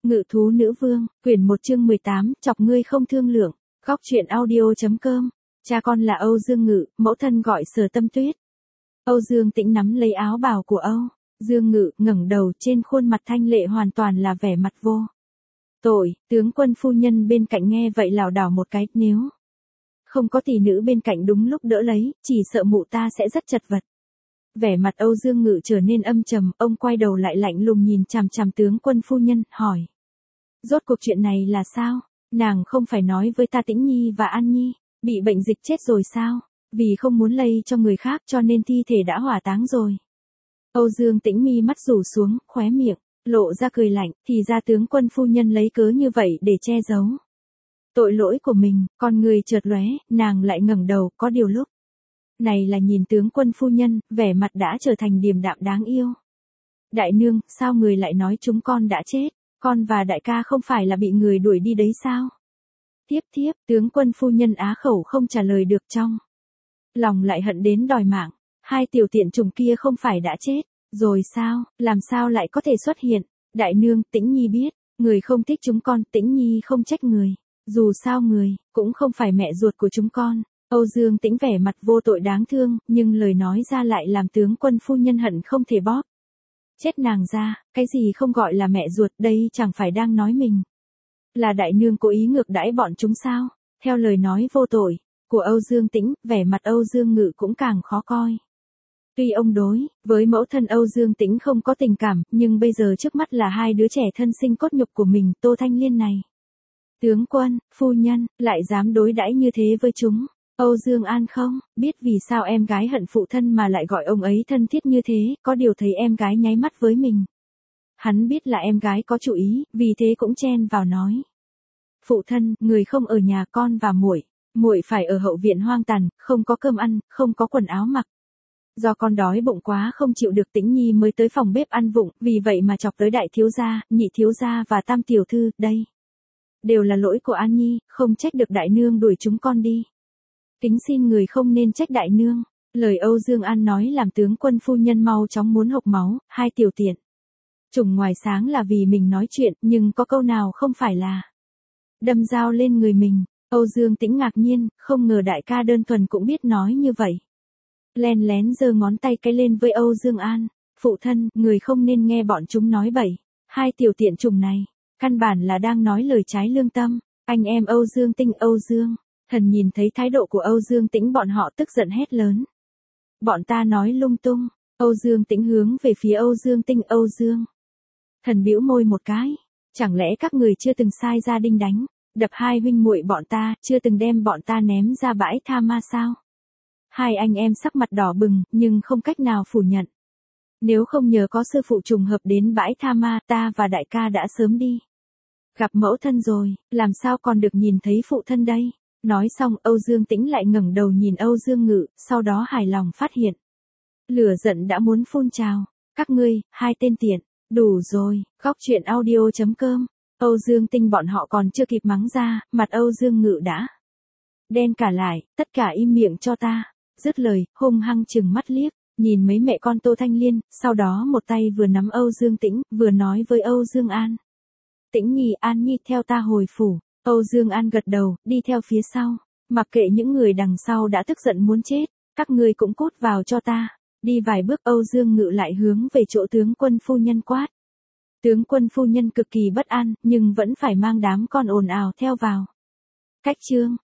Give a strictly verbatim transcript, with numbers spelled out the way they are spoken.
Ngự thú nữ vương, quyển một chương mười tám, chọc ngươi không thương lượng. Góc truyện audio.com. Cha con là Âu Dương Ngự, mẫu thân gọi Sở Tâm Tuyết. Âu Dương Tĩnh nắm lấy áo bào của Âu Dương Ngự, ngẩng đầu, trên khuôn mặt thanh lệ hoàn toàn là vẻ mặt vô tội. Tướng quân phu nhân bên cạnh nghe vậy lảo đảo một cái, nếu không có tỷ nữ bên cạnh đúng lúc đỡ lấy, chỉ sợ mụ ta sẽ rất chật vật. Vẻ mặt Âu Dương Ngự trở nên âm trầm, ông quay đầu lại lạnh lùng nhìn chằm chằm tướng quân phu nhân, hỏi. Rốt cuộc chuyện này là sao? Nàng không phải nói với ta Tĩnh Nhi và An Nhi, bị bệnh dịch chết rồi sao? Vì không muốn lây cho người khác cho nên thi thể đã hỏa táng rồi. Âu Dương Tĩnh mi mắt rủ xuống, khóe miệng, lộ ra cười lạnh, thì ra tướng quân phu nhân lấy cớ như vậy để che giấu tội lỗi của mình, con người chợt lóe, nàng lại ngẩng đầu, có điều lúc này là nhìn tướng quân phu nhân, vẻ mặt đã trở thành điềm đạm đáng yêu. Đại nương, sao người lại nói chúng con đã chết, con và đại ca không phải là bị người đuổi đi đấy sao? Tiếp tiếp, tướng quân phu nhân á khẩu không trả lời được, trong lòng lại hận đến đòi mạng, hai tiểu tiện trùng kia không phải đã chết rồi sao, làm sao lại có thể xuất hiện? Đại nương, Tĩnh Nhi biết, người không thích chúng con, Tĩnh Nhi không trách người, dù sao người cũng không phải mẹ ruột của chúng con. Âu Dương Tĩnh vẻ mặt vô tội đáng thương, nhưng lời nói ra lại làm tướng quân phu nhân hận không thể bóp chết nàng ra, cái gì không gọi là mẹ ruột, đây chẳng phải đang nói mình là đại nương cố ý ngược đãi bọn chúng sao? Theo lời nói vô tội của Âu Dương Tĩnh, vẻ mặt Âu Dương Ngự cũng càng khó coi. Tuy ông đối với mẫu thân Âu Dương Tĩnh không có tình cảm, nhưng bây giờ trước mắt là hai đứa trẻ thân sinh cốt nhục của mình, Tô Thanh Liên này. Tướng quân, phu nhân, lại dám đối đãi như thế với chúng. Âu Dương An không biết vì sao em gái hận phụ thân mà lại gọi ông ấy thân thiết như thế, có điều thấy em gái nháy mắt với mình. Hắn biết là em gái có chủ ý, vì thế cũng chen vào nói. Phụ thân, người không ở nhà, con và muội, muội phải ở hậu viện hoang tàn, không có cơm ăn, không có quần áo mặc. Do con đói bụng quá không chịu được, Tĩnh Nhi mới tới phòng bếp ăn vụng, vì vậy mà chọc tới đại thiếu gia, nhị thiếu gia và tam tiểu thư, đây đều là lỗi của An Nhi, không trách được đại nương đuổi chúng con đi. Kính xin người không nên trách đại nương. Lời Âu Dương An nói làm tướng quân phu nhân mau chóng muốn hộc máu, hai tiểu tiện trùng ngoài sáng là vì mình nói chuyện, nhưng có câu nào không phải là đâm dao lên người mình. Âu Dương Tĩnh ngạc nhiên, không ngờ đại ca đơn thuần cũng biết nói như vậy. Len lén giơ ngón tay cái lên với Âu Dương An. Phụ thân, người không nên nghe bọn chúng nói bậy. Hai tiểu tiện trùng này, căn bản là đang nói lời trái lương tâm. Anh em Âu Dương Tinh, Âu Dương Thần nhìn thấy thái độ của Âu Dương Tĩnh, bọn họ tức giận hét lớn. Bọn ta nói lung tung. Âu Dương Tĩnh hướng về phía Âu Dương Tinh, Âu Dương Thần bĩu môi một cái. Chẳng lẽ các người chưa từng sai gia đình đánh, đập hai huynh muội bọn ta, chưa từng đem bọn ta ném ra bãi tha ma sao? Hai anh em sắc mặt đỏ bừng, nhưng không cách nào phủ nhận. Nếu không nhờ có sư phụ trùng hợp đến bãi tha ma, ta và đại ca đã sớm đi gặp mẫu thân rồi, làm sao còn được nhìn thấy phụ thân đây? Nói xong, Âu Dương Tĩnh lại ngẩng đầu nhìn Âu Dương Ngự, sau đó hài lòng phát hiện lửa giận đã muốn phun trào. Các ngươi, hai tên tiện, đủ rồi. Góc truyện audio.com. Âu Dương Tinh bọn họ còn chưa kịp mắng ra, mặt Âu Dương Ngự đã đen cả lại, tất cả im miệng cho ta. Dứt lời, hung hăng chừng mắt liếc nhìn mấy mẹ con Tô Thanh Liên, sau đó một tay vừa nắm Âu Dương Tĩnh, vừa nói với Âu Dương An. Tĩnh Nhi, An Nhi, theo ta hồi phủ. Âu Dương An gật đầu, đi theo phía sau. Mặc kệ những người đằng sau đã tức giận muốn chết, các ngươi cũng cút vào cho ta. Đi vài bước, Âu Dương Ngự lại hướng về chỗ tướng quân phu nhân quát. Tướng quân phu nhân cực kỳ bất an, nhưng vẫn phải mang đám con ồn ào theo vào. Cách chương